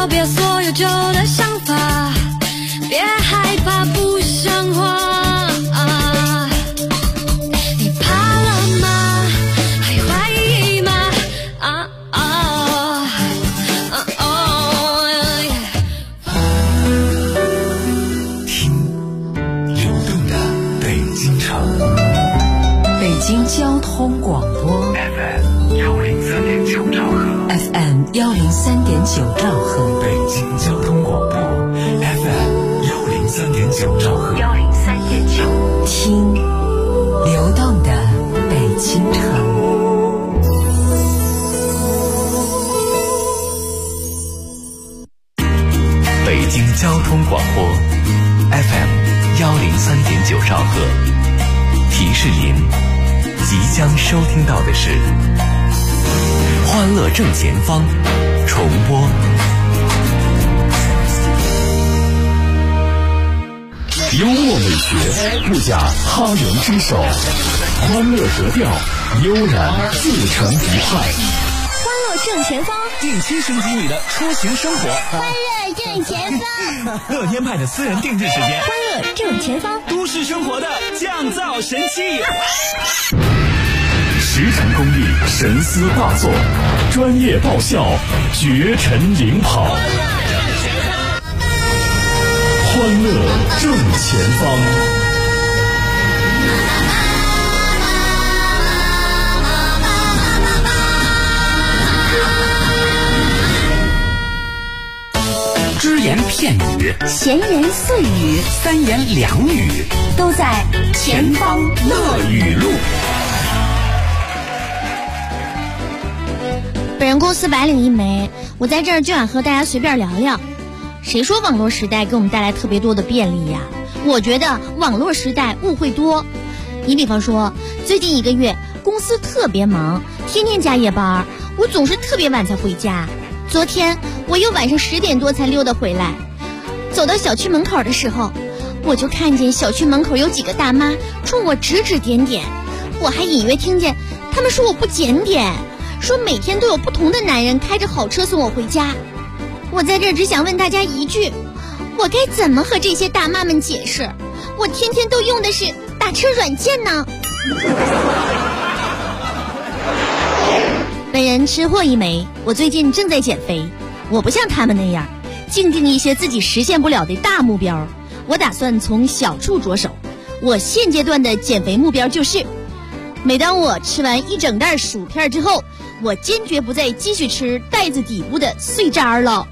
告别所有旧的想法，别害怕不像话。你怕了吗？还怀疑吗？ 听流动的北京城， 北京交通广播 FM103.9兆赫 ，FM103.9兆赫， 北京交通广播 FM103.9兆赫 103.9，听流动的北京城。 北京交通广播 FM103.9兆赫，提示您即将收听到的是欢乐正前方重播。幽默美学不假他人之手，欢乐格调悠然自成一派。 欢乐正前方， 定期升级你的出行生活。 欢乐正前方， 乐天派的私人定制时间。 欢乐正前方， 都市生活的降噪神器。 十成工艺，神思大作，专业爆笑，绝尘领跑。欢乐正前方。 只言片语， 闲言碎语， 三言两语， 都在前方乐语录。本人公司白领一枚，我在这儿就想和大家随便聊聊。谁说网络时代给我们带来特别多的便利呀？我觉得网络时代误会多。你比方说，最近1个月公司特别忙，天天加夜班，我总是特别晚才回家。昨天我又晚上10点多才溜达回来，走到小区门口的时候，我就看见小区门口有几个大妈冲我指指点点，我还隐约听见他们说我不检点，说每天都有不同的男人开着好车送我回家。我在这只想问大家一句，我该怎么和这些大妈们解释？我天天都用的是打车软件呢。本人吃货一枚，我最近正在减肥。我不像他们那样静定一些自己实现不了的大目标，我打算从小处着手。我现阶段的减肥目标就是，每当我吃完1整袋薯片之后，我坚决不再继续吃袋子底部的碎渣了。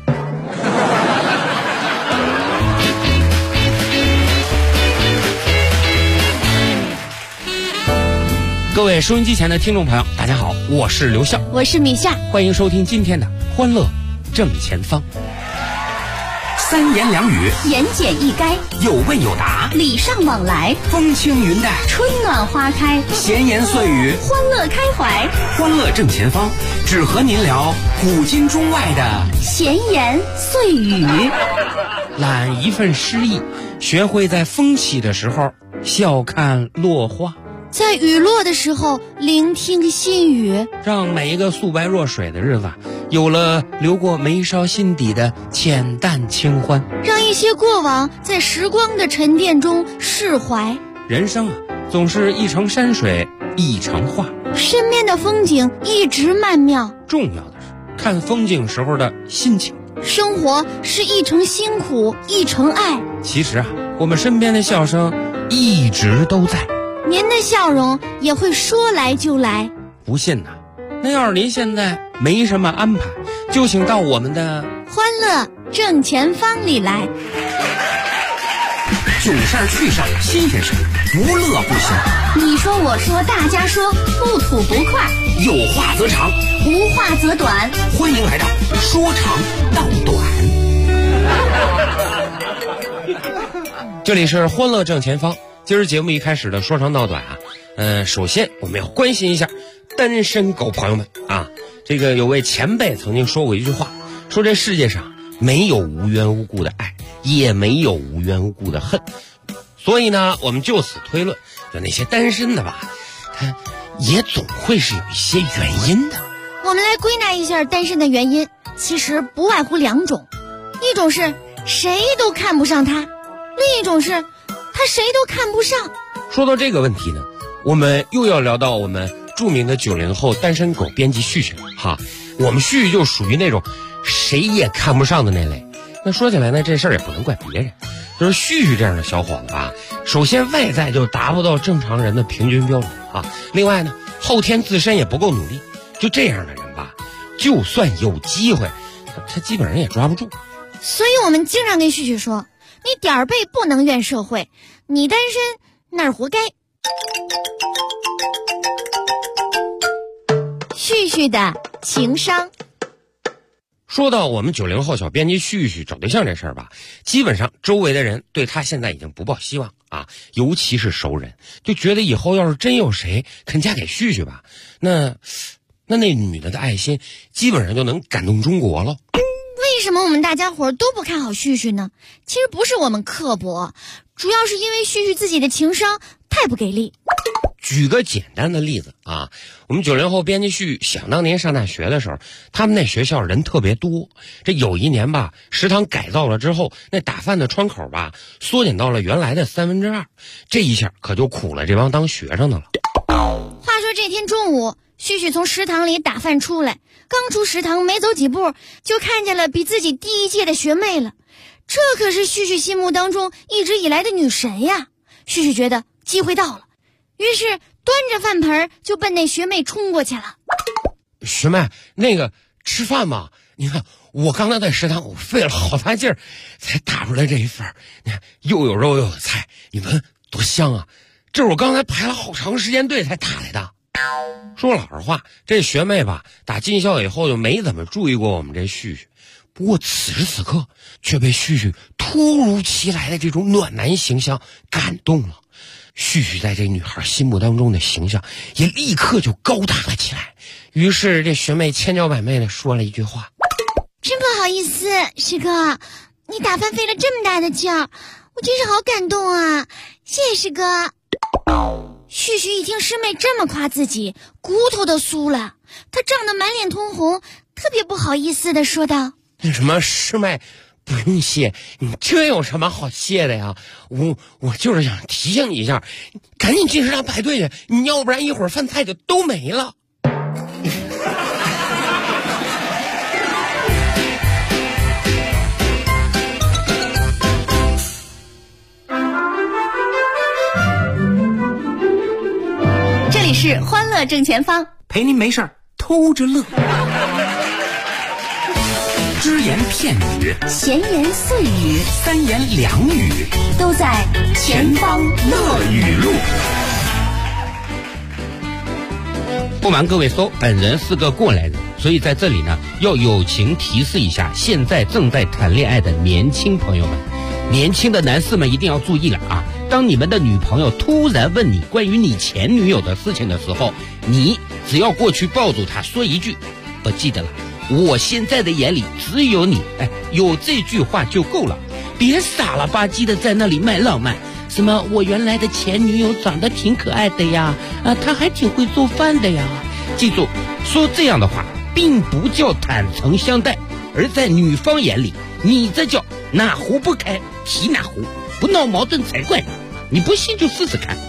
各位收音机前的听众朋友，大家好，我是刘笑， 我是米夏， 欢迎收听今天的欢乐正前方。 三言两语， 言简意赅， 有问有答， 礼尚往来， 风轻云淡， 春暖花开， 闲言碎语， 欢乐开怀。 欢乐正前方，只和您聊古今中外的闲言碎语。 揽一份诗意，学会在风起的时候笑看落花， 在雨落的时候聆听细语， 让每一个素白若水的日子有了流过眉梢心底的浅淡清欢， 让一些过往在时光的沉淀中释怀。 人生啊，总是一程山水一程画， 身边的风景一直曼妙， 重要的是看风景时候的心情。 生活是一程辛苦一程爱， 其实啊，我们身边的笑声一直都在， 您的笑容也会说来就来。 不信呐，那要是您现在没什么安排，就请到我们的欢乐正前方里来。 囧事儿趣事儿新鲜事儿，不乐不行。 你说我说大家说，不吐不快， 有话则长， 无话则短。 欢迎来到说长道短。 这里是欢乐正前方。今儿节目一开始的说长道短啊，首先我们要关心一下单身狗朋友们啊。这个有位前辈曾经说过一句话，说这世界上没有无缘无故的爱，也没有无缘无故的恨。所以呢，我们就此推论，就那些单身的吧，他也总会是有一些原因的。 我们来归纳一下单身的原因，其实不外乎2种。 一种是谁都看不上他，另一种是他谁都看不上。 说到这个问题呢，我们又要聊到我们著名的90后单身狗编辑旭旭哈。我们旭旭就属于那种谁也看不上的那类。那说起来呢，这事儿也不能怪别人，就是旭旭这样的小伙子啊，首先外在就达不到正常人的平均标准啊，另外呢，后天自身也不够努力。就这样的人吧，就算有机会，他基本上也抓不住。 所以我们经常跟旭旭说，你点儿背不能怨社会，你单身那儿活该。旭旭的情商。 说到我们90后小编辑旭旭找对象这事儿吧，基本上周围的人对他现在已经不抱希望啊，尤其是熟人，就觉得以后要是真有谁肯嫁给旭旭吧，那女的的爱心基本上就能感动中国了。 为什么我们大家伙都不看好旭旭呢？其实不是我们刻薄，主要是因为旭旭自己的情商太不给力。 举个简单的例子啊，我们90后编辑旭想当年上大学的时候，他们那学校人特别多，这有一年吧，食堂改造了之后，那打饭的窗口吧缩减到了原来的2/3，这一下可就苦了这帮当学生的了。 话说这天中午，旭旭从食堂里打饭出来，刚出食堂没走几步，就看见了比自己低一届的学妹了。这可是旭旭心目当中一直以来的女神呀！旭旭觉得机会到了，于是端着饭盆就奔那学妹冲过去了。 学妹，那个吃饭嘛，你看我刚才在食堂，我费了好大劲儿才打出来这一份，你看又有肉又有菜，你闻多香啊！这是我刚才排了好长时间队才打来的。说老实话，这学妹吧，打进校以后就没怎么注意过我们这旭旭，不过此时此刻却被旭旭突如其来的这种暖男形象感动了。旭旭在这女孩心目当中的形象也立刻就高大了起来。于是这学妹千娇百媚的说了一句话： 真不好意思，师哥，你打饭费了这么大的劲儿，我真是好感动啊，谢谢师哥。旭旭一听师妹这么夸自己，骨头都酥了，他涨得满脸通红，特别不好意思的说道： 那什么师妹，不用谢，你这有什么好谢的呀？我就是想提醒你一下，赶紧进食堂排队去，你要不然一会儿饭菜就都没了。 这里是欢乐正前方， 陪您没事儿偷着乐。只言片语， 闲言碎语， 三言两语， 都在前方乐语录。 不瞒各位说，本人是个过来人，所以在这里呢，要友情提示一下现在正在谈恋爱的年轻朋友们。年轻的男士们一定要注意了啊！当你们的女朋友突然问你关于你前女友的事情的时候，你只要过去抱住她说一句：不记得了，我现在的眼里只有你。有这句话就够了，别傻了吧唧的在那里卖浪漫，什么我原来的前女友长得挺可爱的呀，她还挺会做饭的呀。记住，说这样的话并不叫坦诚相待，而在女方眼里，你这叫哪壶不开提哪壶，不闹矛盾才怪呢。你不信就试试看。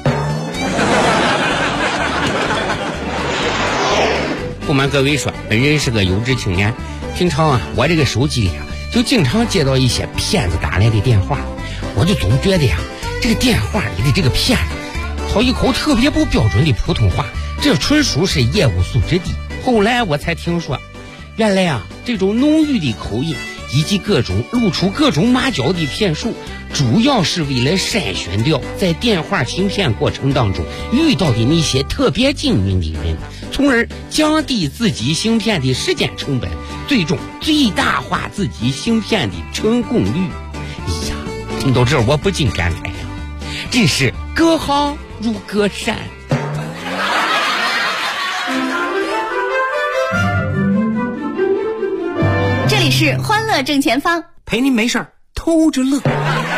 不瞒各位说，本人是个有志青年，平常啊，我这个手机里啊，就经常接到一些骗子打来的电话，我就总觉得呀，这个电话里的这个骗子，他一口特别不标准的普通话，这纯属是业务素质低。后来我才听说，原来啊，这种浓郁的口音以及露出各种马脚的骗术，主要是为了筛选掉在电话行骗过程当中遇到的那些特别精明的人，从而降低自己行骗的时间成本，最终最大化自己行骗的成功率。哎呀，听到这儿我不禁感慨呀，真是隔行如隔山。 这里是欢乐正前方， 陪您没事儿偷着乐。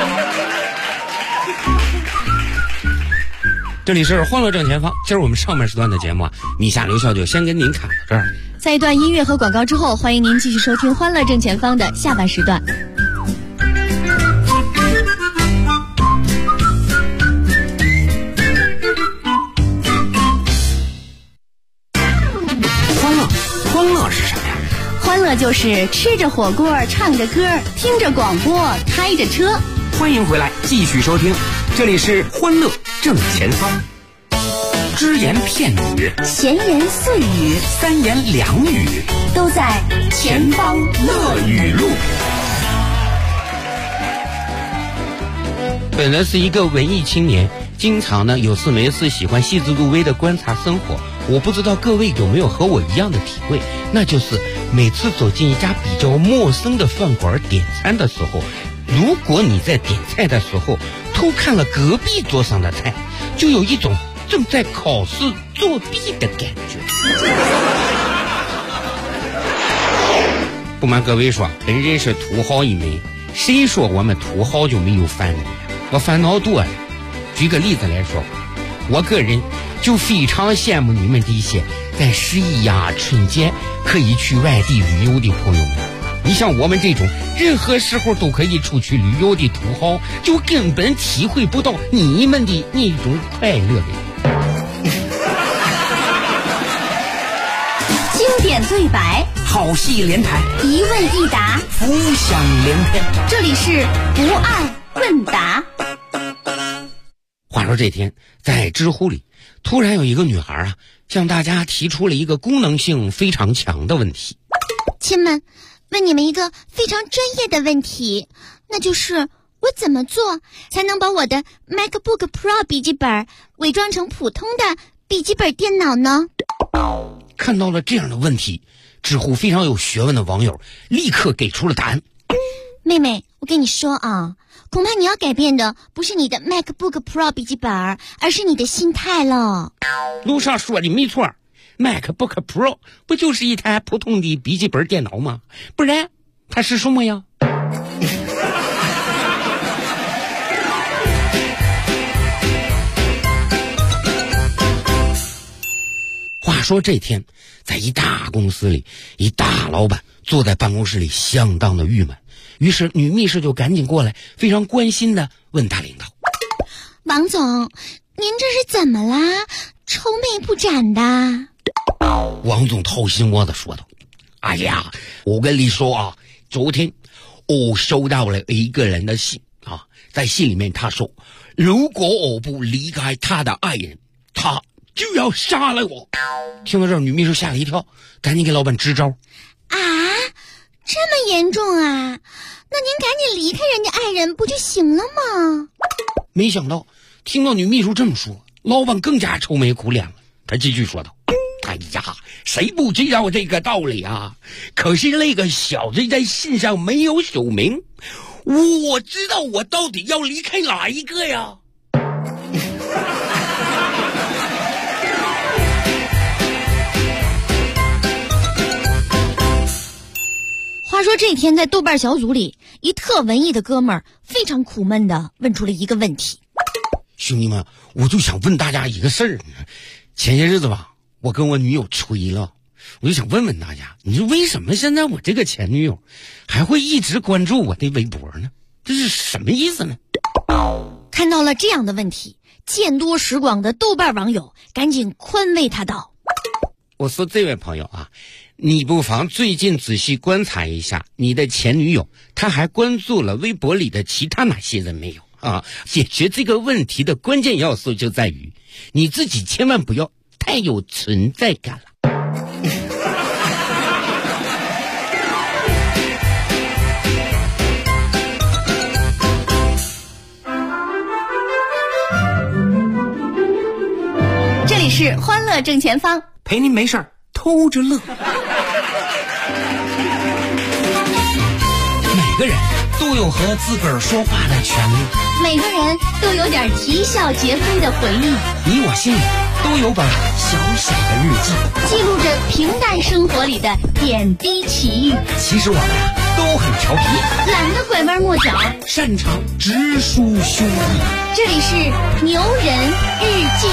这里是欢乐正前方，今儿我们上半时段的节目啊，米夏刘笑就先跟您看到这儿。 在一段音乐和广告之后，欢迎您继续收听欢乐正前方的下半时段。 乐就是吃着火锅，唱着歌，听着广播，开着车。 欢迎回来，继续收听，这里是欢乐正前方。只言片语， 闲言碎语， 三言两语， 都在前方乐语录。 本人是一个文艺青年，经常呢有事没事喜欢细致入微的观察生活。我不知道各位有没有和我一样的体会，那就是每次走进一家比较陌生的饭馆点餐的时候，如果你在点菜的时候偷看了隔壁桌上的菜，就有一种正在考试作弊的感觉。不瞒各位说，本人是土豪一枚，谁说我们土豪就没有烦恼呀？我烦恼多了。举个例子来说，我个人就非常羡慕你们这些在11呀、春节可以去外地旅游的朋友们。你像我们这种任何时候都可以出去旅游的土豪，就根本体会不到你们的那种快乐的。 经典对白， 好戏连台， 一问一答， 浮想联翩。 这里是不二问答。 话说这天在知乎里，突然有一个女孩啊，向大家提出了一个功能性非常强的问题。 亲们，问你们一个非常专业的问题，那就是我怎么做才能把我的 MacBook Pro 笔记本伪装成普通的笔记本电脑呢？ 看到了这样的问题，知乎非常有学问的网友立刻给出了答案。 妹妹，我跟你说啊，恐怕你要改变的不是你的 MacBook Pro 笔记本，而是你的心态了。 路上说的没错， MacBook Pro 不就是一台普通的笔记本电脑吗？不然它是什么呀？话说这天在一大公司里，一大老板坐在办公室里相当的郁闷，于是女秘书就赶紧过来，非常关心的问大领导： 王总，您这是怎么啦？愁眉不展的。 王总掏心窝子说道：哎呀，我跟你说啊，昨天我收到了一个人的信啊，在信里面他说，如果我不离开他的爱人，他就要杀了我。听到这儿，女秘书吓了一跳，赶紧给老板支招。 啊，这么严重啊？那您赶紧离开人家爱人不就行了吗？ 没想到听到女秘书这么说，老板更加愁眉苦脸了。他继续说道：哎呀，谁不知道这个道理啊？可是那个小子在信上没有署名，我知道我到底要离开哪一个呀？ 话说这天在豆瓣小组里，一特文艺的哥们儿非常苦闷的问出了一个问题： 兄弟们，我就想问大家一个事儿。前些日子吧，我跟我女友吹了，我就想问问大家，你说为什么现在我这个前女友还会一直关注我的微博呢？这是什么意思呢？ 看到了这样的问题，见多识广的豆瓣网友赶紧宽慰他道： 我说这位朋友啊，你不妨最近仔细观察一下你的前女友，她还关注了微博里的其他哪些人没有啊？解决这个问题的关键要素就在于你自己千万不要太有存在感了。 这里是欢乐正前方， 陪您没事儿偷着乐。 每个人都有和自个儿说话的权利， 每个人都有点啼笑皆非的回忆， 你我心里都有本小小的日记， 记录着平淡生活里的点滴奇遇。 其实我们都很调皮， 懒得拐弯抹角， 擅长直抒胸臆。 这里是牛人日记。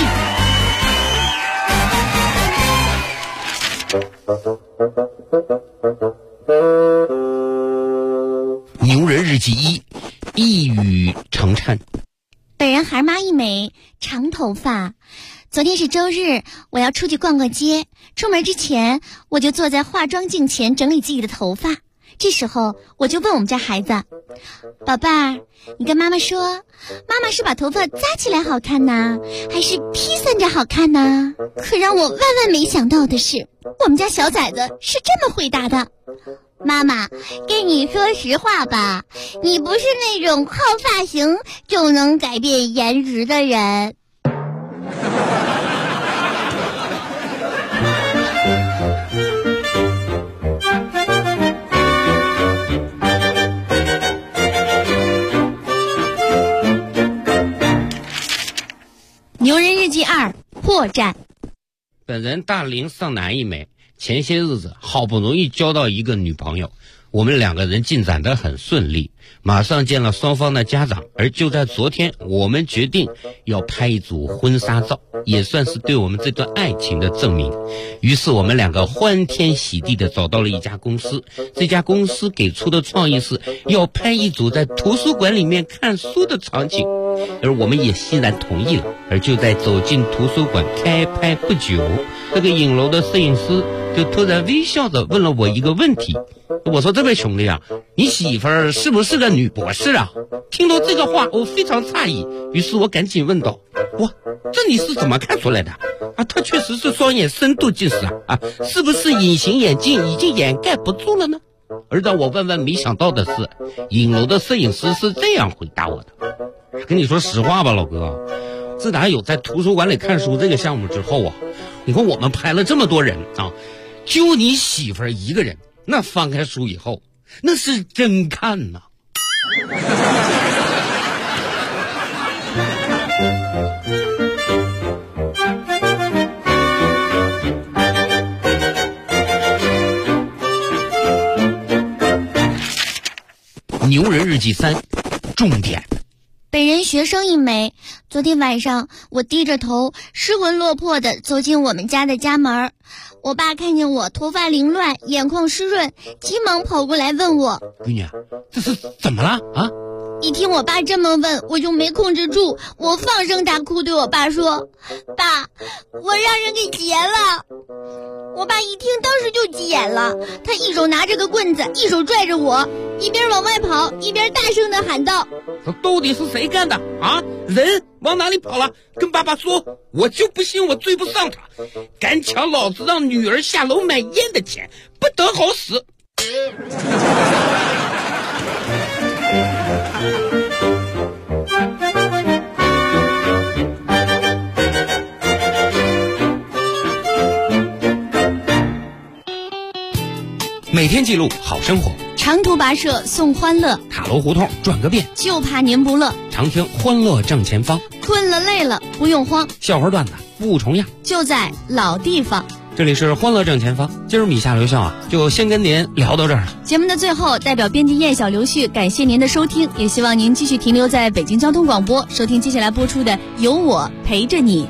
牛人日记1，一语成谶。 本人孩妈一枚，长头发， 昨天是周日，我要出去逛逛街。出门之前，我就坐在化妆镜前整理自己的头发。这时候，我就问我们家孩子：“宝贝儿，你跟妈妈说，妈妈是把头发扎起来好看呢，还是披散着好看呢？”可让我万万没想到的是，我们家小崽子是这么回答的：“妈妈，跟你说实话吧，你不是那种靠发型就能改变颜值的人。”牛人日记2破绽。 本人大龄丧男一枚，前些日子好不容易交到一个女朋友，我们2个人进展得很顺利，马上见了双方的家长。而就在昨天，我们决定要拍一组婚纱照，也算是对我们这段爱情的证明。于是我们2个欢天喜地地找到了一家公司，这家公司给出的创意是要拍一组在图书馆里面看书的场景，而我们也欣然同意了。而就在走进图书馆开拍不久，这个影楼的摄影师就突然微笑着问了我一个问题。我说：“这位兄弟啊，你媳妇儿是不是个女博士啊？”听到这个话，我非常诧异，于是我赶紧问道：“哇，这你是怎么看出来的？啊，她确实是双眼深度近视啊，是不是隐形眼镜已经掩盖不住了呢？”而让我万万没想到的是，影楼的摄影师是这样回答我的：“跟你说实话吧，老哥，自打有在图书馆里看书这个项目之后啊，你看我们拍了这么多人啊，就你媳妇儿一个人，那翻开书以后，那是真看呐。”牛人日记3重点。 本人学生一枚，昨天晚上我低着头失魂落魄地走进我们家的家门。我爸看见我头发凌乱，眼眶湿润，急忙跑过来问我：“ 闺女，这是怎么了啊？” 一听我爸这么问，我就没控制住，我放声大哭，对我爸说：“爸，我让人给劫了。”我爸一听，当时就急眼了，他一手拿着个棍子，一手拽着我，一边往外跑，一边大声地喊道：“ 这到底是谁干的啊？人往哪里跑了？跟爸爸说，我就不信我追不上他，敢抢老子让女儿下楼买烟的钱，不得好死！” 每天记录好生活， 长途跋涉送欢乐， 塔楼胡同转个遍， 就怕您不乐。 常听欢乐正前方， 困了累了不用慌， 笑话段子不重样， 就在老地方。 这里是欢乐正前方，今儿米下留笑啊，就先跟您聊到这儿了。 节目的最后，代表编辑燕小刘旭感谢您的收听，也希望您继续停留在北京交通广播，收听接下来播出的《有我陪着你》。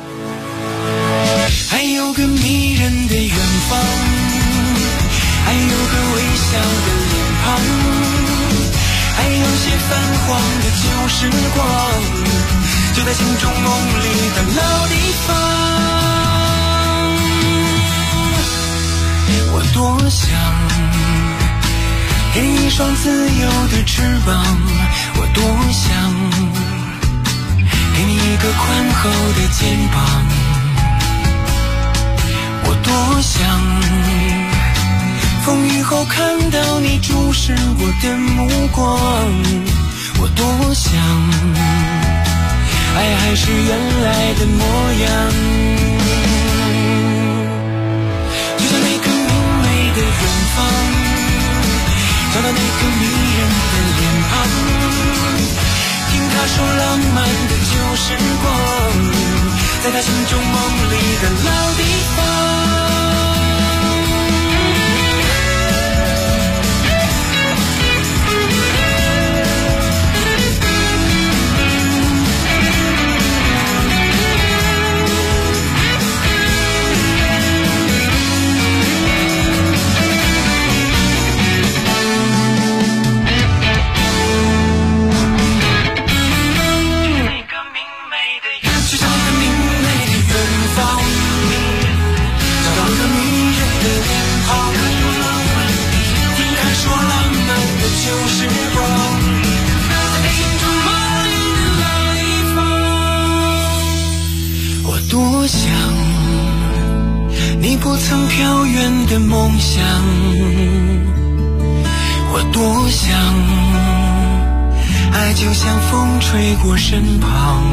还有个迷人的远方，还有个微笑的脸庞，还有些泛黄的旧时光，就在心中梦里的老地方。我多想给你一双自由的翅膀，我多想给你一个宽厚的肩膀，我多想风雨后看到你注视我的目光，我多想爱还是原来的模样，就像那个明媚的远方，找到那个迷人的脸庞，听他说浪漫的旧时光，在他心中梦里的老地方。就像那个明媚的远远的梦想，我多想爱就像风吹过身旁，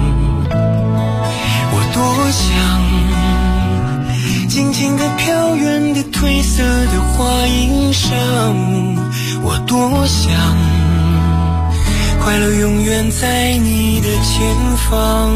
我多想静静地飘远的褪色的花衣裳，我多想快乐永远在你的前方。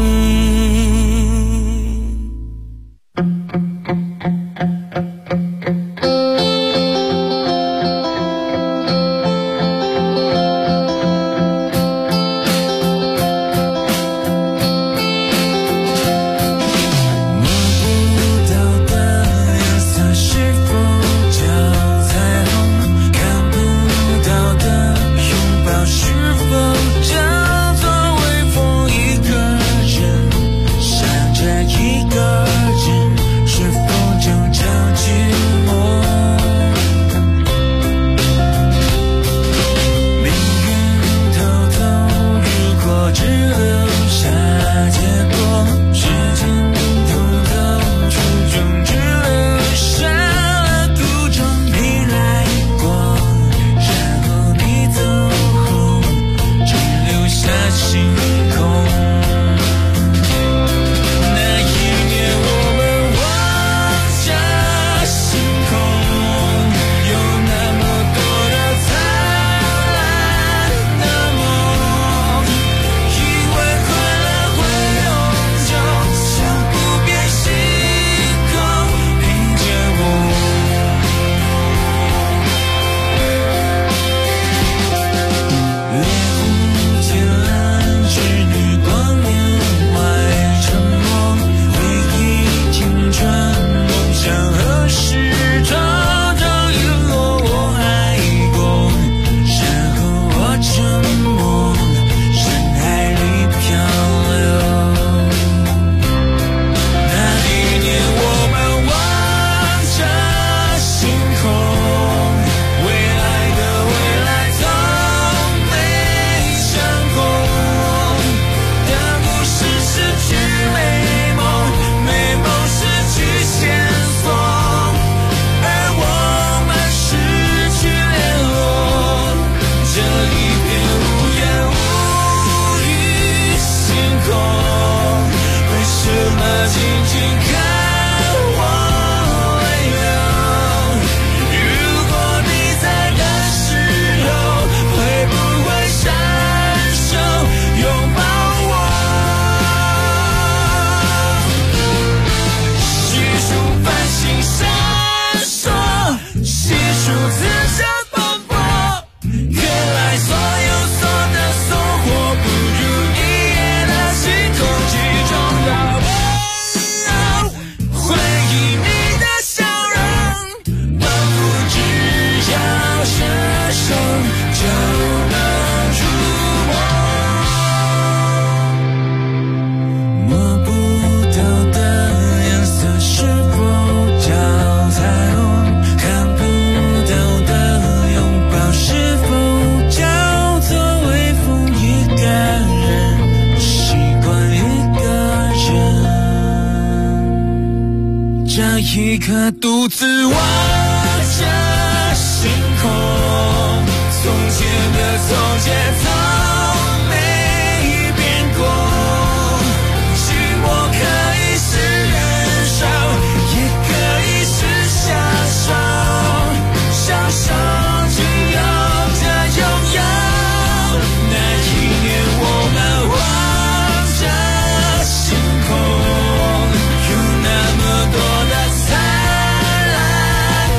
一刻独自望着星空，从前的从前从没变过，寂寞可以是忍受，也可以是享受，享受只有这拥有。那一年我们望着星空，有那么多的灿烂的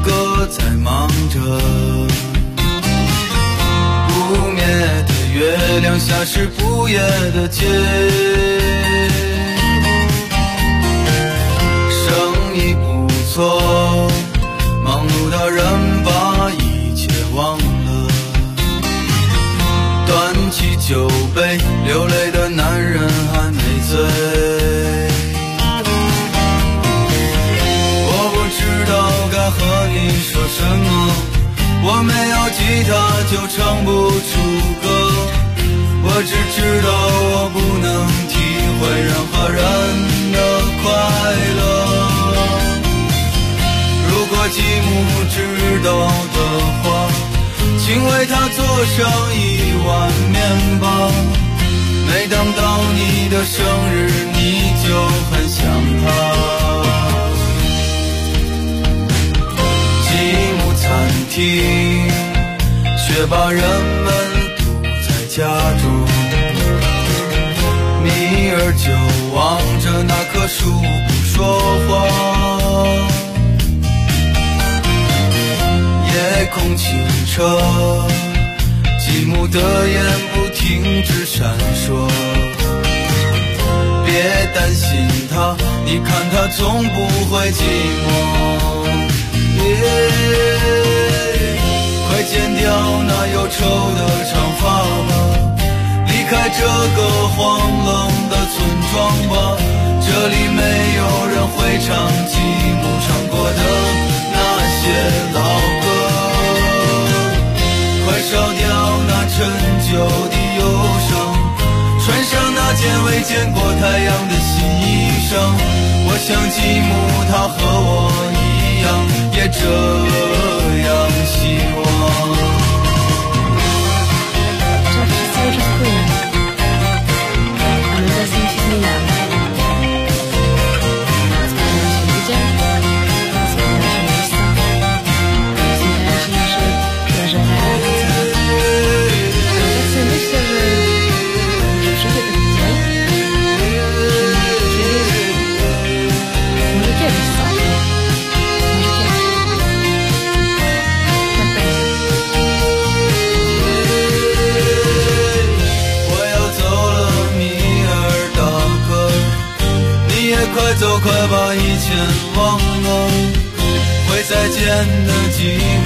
个在忙着，不灭的月亮下是不夜的街，生意不错，忙碌的人把一切忘了，端起酒杯，流泪的男人还没醉。我不知道该和你说什么，我没有吉他就唱不出歌，我只知道我不能体会任何人的快乐。如果继母知道的话，请为他做上一碗面包，每当到你的生日你就很想他。继母餐厅却把人们堵在家中，米儿就望着那棵树不说话，夜空清澈，继母的眼不停止闪烁。别担心他，你看他总不会寂寞。快剪掉那忧愁的长发吧，离开这个荒冷的村庄吧，这里没有人会唱继母唱过的那些老歌。快烧掉那陈旧的忧伤，穿上那件未见过太阳的新衣裳。我想继母她和我一样，也这样希望。快走，快把以前忘了，会再见的寂寞。